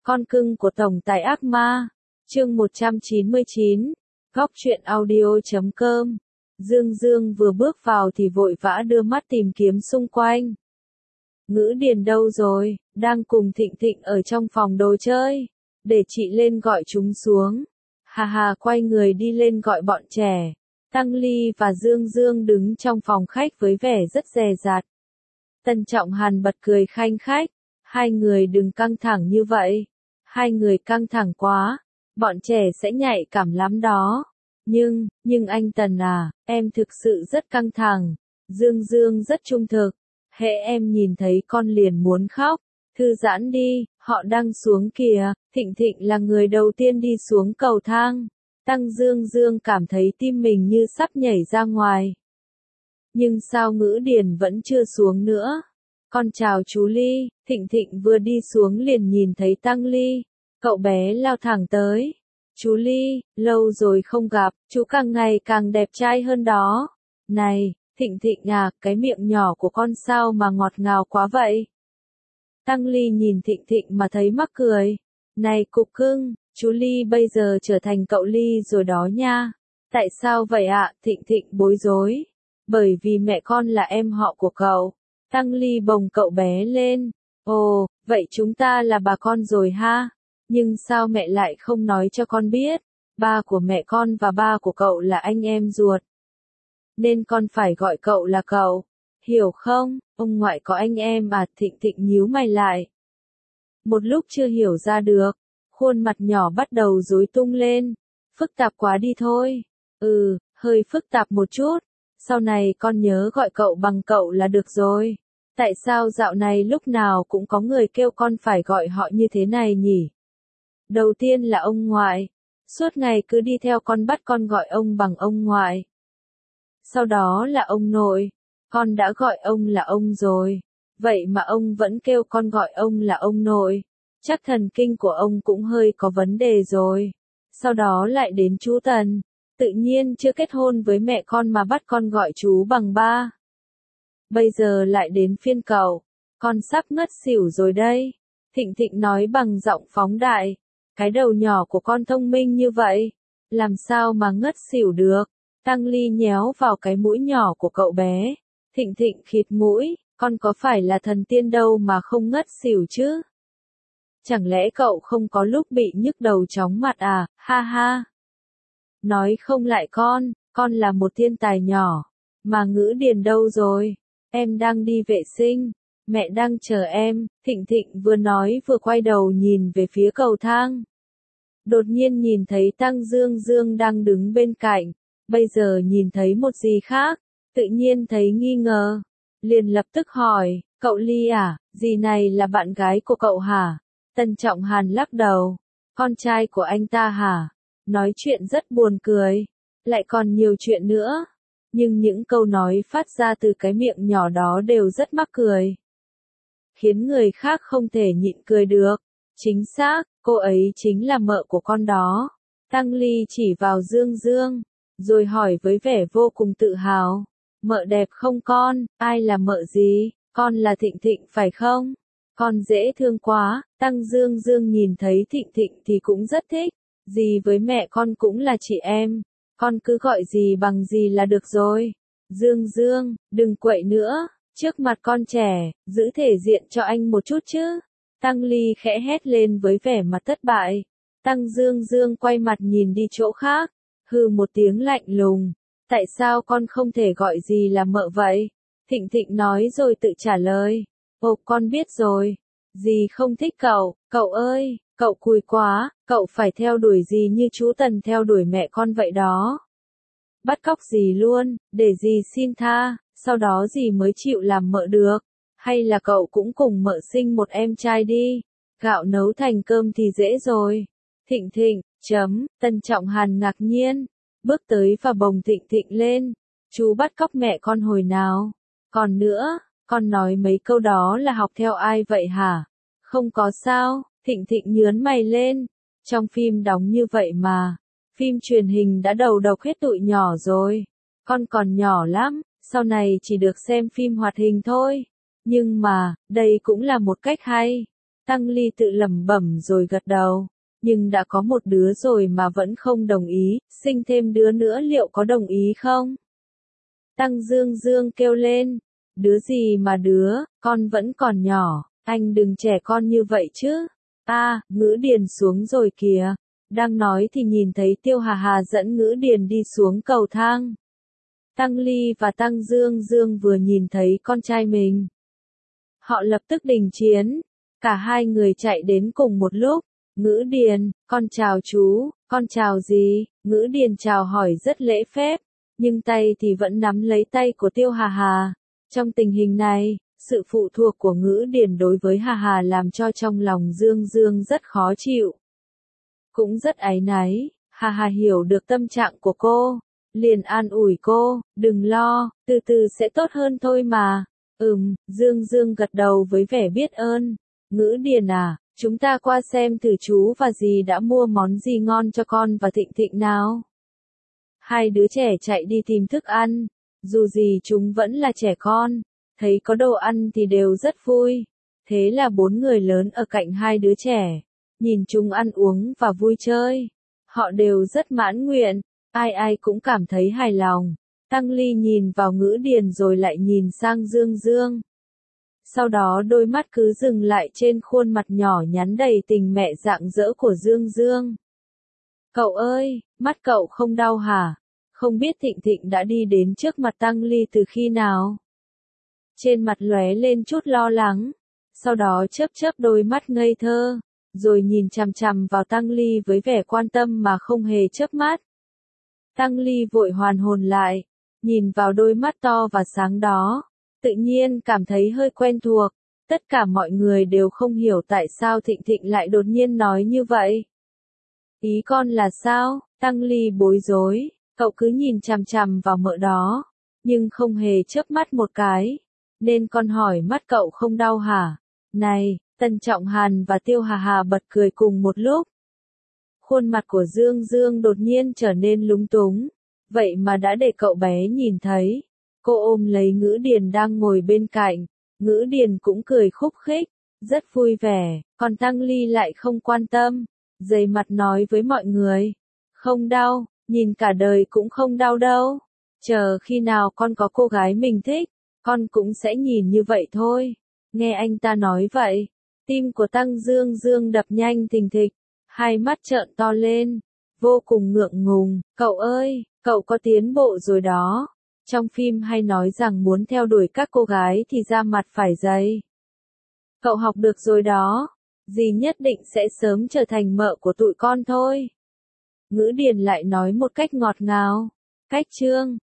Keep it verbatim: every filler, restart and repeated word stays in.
Con cưng của tổng tài ác ma. Chương một trăm chín mươi chín. Góc truyện audio chấm com. Dương Dương vừa bước vào thì vội vã đưa mắt tìm kiếm xung quanh. Ngữ Điền đâu rồi, đang cùng Thịnh Thịnh ở trong phòng đồ chơi. Để chị lên gọi chúng xuống. Hà hà quay người đi lên gọi bọn trẻ. Tăng Ly và Dương Dương đứng trong phòng khách với vẻ rất dè dặt. Tân Trọng Hàn bật cười khanh khách. Hai người đừng căng thẳng như vậy. Hai người căng thẳng quá. Bọn trẻ sẽ nhạy cảm lắm đó. Nhưng, nhưng anh Tần à, em thực sự rất căng thẳng. Dương Dương rất trung thực. Hễ em nhìn thấy con liền muốn khóc. Thư giãn đi, họ đang xuống kìa. Thịnh Thịnh là người đầu tiên đi xuống cầu thang. Tăng Dương Dương cảm thấy tim mình như sắp nhảy ra ngoài. Nhưng sao Ngữ Điền vẫn chưa xuống nữa? Con chào chú Ly. Thịnh Thịnh vừa đi xuống liền nhìn thấy Tăng Ly. Cậu bé lao thẳng tới. Chú Ly, lâu rồi không gặp, chú càng ngày càng đẹp trai hơn đó. Này, Thịnh Thịnh à, cái miệng nhỏ của con sao mà ngọt ngào quá vậy? Tăng Ly nhìn Thịnh Thịnh mà thấy mắc cười. Này cục cưng, chú Ly bây giờ trở thành cậu Ly rồi đó nha. Tại sao vậy ạ? Thịnh Thịnh bối rối. Bởi vì mẹ con là em họ của cậu. Tăng Ly bồng cậu bé lên. Ồ, vậy chúng ta là bà con rồi ha? Nhưng sao mẹ lại không nói cho con biết? Ba của mẹ con và ba của cậu là anh em ruột. Nên con phải gọi cậu là cậu. Hiểu không? Ông ngoại có anh em à? Thịnh Thịnh nhíu mày lại. Một lúc chưa hiểu ra được. Khuôn mặt nhỏ bắt đầu rối tung lên. Phức tạp quá đi thôi. Ừ, hơi phức tạp một chút. Sau này con nhớ gọi cậu bằng cậu là được rồi. Tại sao dạo này lúc nào cũng có người kêu con phải gọi họ như thế này nhỉ? Đầu tiên là ông ngoại. Suốt ngày cứ đi theo con bắt con gọi ông bằng ông ngoại. Sau đó là ông nội. Con đã gọi ông là ông rồi. Vậy mà ông vẫn kêu con gọi ông là ông nội. Chắc thần kinh của ông cũng hơi có vấn đề rồi. Sau đó lại đến chú Tần. Tự nhiên chưa kết hôn với mẹ con mà bắt con gọi chú bằng ba. Bây giờ lại đến phiên cậu. Con sắp ngất xỉu rồi đây. Thịnh Thịnh nói bằng giọng phóng đại. Cái đầu nhỏ của con thông minh như vậy. Làm sao mà ngất xỉu được. Tăng Ly nhéo vào cái mũi nhỏ của cậu bé. Thịnh Thịnh khịt mũi. Con có phải là thần tiên đâu mà không ngất xỉu chứ? Chẳng lẽ cậu không có lúc bị nhức đầu chóng mặt à? Ha ha. Nói không lại con. Con là một thiên tài nhỏ. Mà Ngữ Điền đâu rồi? Em đang đi vệ sinh. Mẹ đang chờ em. Thịnh Thịnh vừa nói vừa quay đầu nhìn về phía cầu thang. Đột nhiên nhìn thấy Tăng Dương Dương đang đứng bên cạnh. Bây giờ nhìn thấy một gì khác. Tự nhiên thấy nghi ngờ. Liền lập tức hỏi, cậu Ly à, dì này là bạn gái của cậu hả? Tân Trọng Hàn lắc đầu. Con trai của anh ta hả? Nói chuyện rất buồn cười. Lại còn nhiều chuyện nữa. Nhưng những câu nói phát ra từ cái miệng nhỏ đó đều rất mắc cười. Khiến người khác không thể nhịn cười được. Chính xác, cô ấy chính là mợ của con đó. Tăng Ly chỉ vào Dương Dương. Rồi hỏi với vẻ vô cùng tự hào. Mợ đẹp không con? Ai là mợ gì? Con là Thịnh Thịnh phải không? Con dễ thương quá. Tăng Dương Dương nhìn thấy Thịnh Thịnh thì cũng rất thích. Dì với mẹ con cũng là chị em. Con cứ gọi dì bằng dì là được rồi. Dương Dương, đừng quậy nữa. Trước mặt con trẻ, giữ thể diện cho anh một chút chứ. Tăng Ly khẽ hét lên với vẻ mặt thất bại. Tăng Dương Dương quay mặt nhìn đi chỗ khác. Hừ một tiếng lạnh lùng. Tại sao con không thể gọi dì là mợ vậy? Thịnh Thịnh nói rồi tự trả lời. Ồ con biết rồi. Dì không thích cậu. Cậu ơi, cậu cùi quá. Cậu phải theo đuổi dì như chú Tần theo đuổi mẹ con vậy đó. Bắt cóc dì luôn, để dì xin tha. Sau đó dì mới chịu làm mợ được. Hay là cậu cũng cùng mợ sinh một em trai đi. Gạo nấu thành cơm thì dễ rồi. Thịnh Thịnh, chấm, Tân Trọng Hàn ngạc nhiên. Bước tới và bồng Thịnh Thịnh lên. Chú bắt cóc mẹ con hồi nào? Còn nữa, con nói mấy câu đó là học theo ai vậy hả? Không có sao, Thịnh Thịnh nhướn mày lên. Trong phim đóng như vậy mà. Phim truyền hình đã đầu độc hết tụi nhỏ rồi. Con còn nhỏ lắm, sau này chỉ được xem phim hoạt hình thôi. Nhưng mà, đây cũng là một cách hay. Tăng Ly tự lẩm bẩm rồi gật đầu. Nhưng đã có một đứa rồi mà vẫn không đồng ý, sinh thêm đứa nữa liệu có đồng ý không? Tăng Dương Dương kêu lên. Đứa gì mà đứa, con vẫn còn nhỏ, anh đừng trẻ con như vậy chứ. A, à, Ngữ Điền xuống rồi kìa. Đang nói thì nhìn thấy Tiêu Hà Hà dẫn Ngữ Điền đi xuống cầu thang. Tăng Ly và Tăng Dương Dương vừa nhìn thấy con trai mình. Họ lập tức đình chiến. Cả hai người chạy đến cùng một lúc. Ngữ Điền, con chào chú, con chào gì? Ngữ Điền chào hỏi rất lễ phép, nhưng tay thì vẫn nắm lấy tay của Tiêu Hà Hà. Trong tình hình này, sự phụ thuộc của Ngữ Điền đối với Hà Hà làm cho trong lòng Dương Dương rất khó chịu. Cũng rất áy náy, Hà Hà hiểu được tâm trạng của cô, liền an ủi cô, đừng lo, từ từ sẽ tốt hơn thôi mà. Ừm, Dương Dương gật đầu với vẻ biết ơn. Ngữ Điền à, chúng ta qua xem thử chú và dì đã mua món gì ngon cho con và Thịnh Thịnh nào. Hai đứa trẻ chạy đi tìm thức ăn, dù gì chúng vẫn là trẻ con, thấy có đồ ăn thì đều rất vui. Thế là bốn người lớn ở cạnh hai đứa trẻ, nhìn chúng ăn uống và vui chơi. Họ đều rất mãn nguyện, ai ai cũng cảm thấy hài lòng. Tăng Ly nhìn vào Ngữ Điền rồi lại nhìn sang Dương Dương. Sau đó đôi mắt cứ dừng lại trên khuôn mặt nhỏ nhắn đầy tình mẹ rạng rỡ của Dương Dương. Cậu ơi, mắt cậu không đau hả? Không biết Thịnh Thịnh đã đi đến trước mặt Tăng Ly từ khi nào? Trên mặt lóe lên chút lo lắng, sau đó chớp chớp đôi mắt ngây thơ, rồi nhìn chằm chằm vào Tăng Ly với vẻ quan tâm mà không hề chớp mắt. Tăng Ly vội hoàn hồn lại, nhìn vào đôi mắt to và sáng đó, tự nhiên cảm thấy hơi quen thuộc. Tất cả mọi người đều không hiểu tại sao Thịnh Thịnh lại đột nhiên nói như vậy. Ý con là sao? Tăng Ly bối rối, cậu cứ nhìn chằm chằm vào mợ đó, nhưng không hề chớp mắt một cái. Nên con hỏi mắt cậu không đau hả? Này, Tần Trọng Hàn và Tiêu Hà Hà bật cười cùng một lúc. Khuôn mặt của Dương Dương đột nhiên trở nên lúng túng, vậy mà đã để cậu bé nhìn thấy. Cô ôm lấy Ngữ Điền đang ngồi bên cạnh, Ngữ Điền cũng cười khúc khích, rất vui vẻ, còn Tăng Ly lại không quan tâm, dày mặt nói với mọi người. Không đau, nhìn cả đời cũng không đau đâu. Chờ khi nào con có cô gái mình thích, con cũng sẽ nhìn như vậy thôi. Nghe anh ta nói vậy, tim của Tăng Dương Dương đập nhanh thình thịch, hai mắt trợn to lên, vô cùng ngượng ngùng. Cậu ơi, cậu có tiến bộ rồi đó. Trong phim hay nói rằng muốn theo đuổi các cô gái thì da mặt phải dày. Cậu học được rồi đó, dì nhất định sẽ sớm trở thành mợ của tụi con thôi. Ngữ Điền lại nói một cách ngọt ngào. Cách chương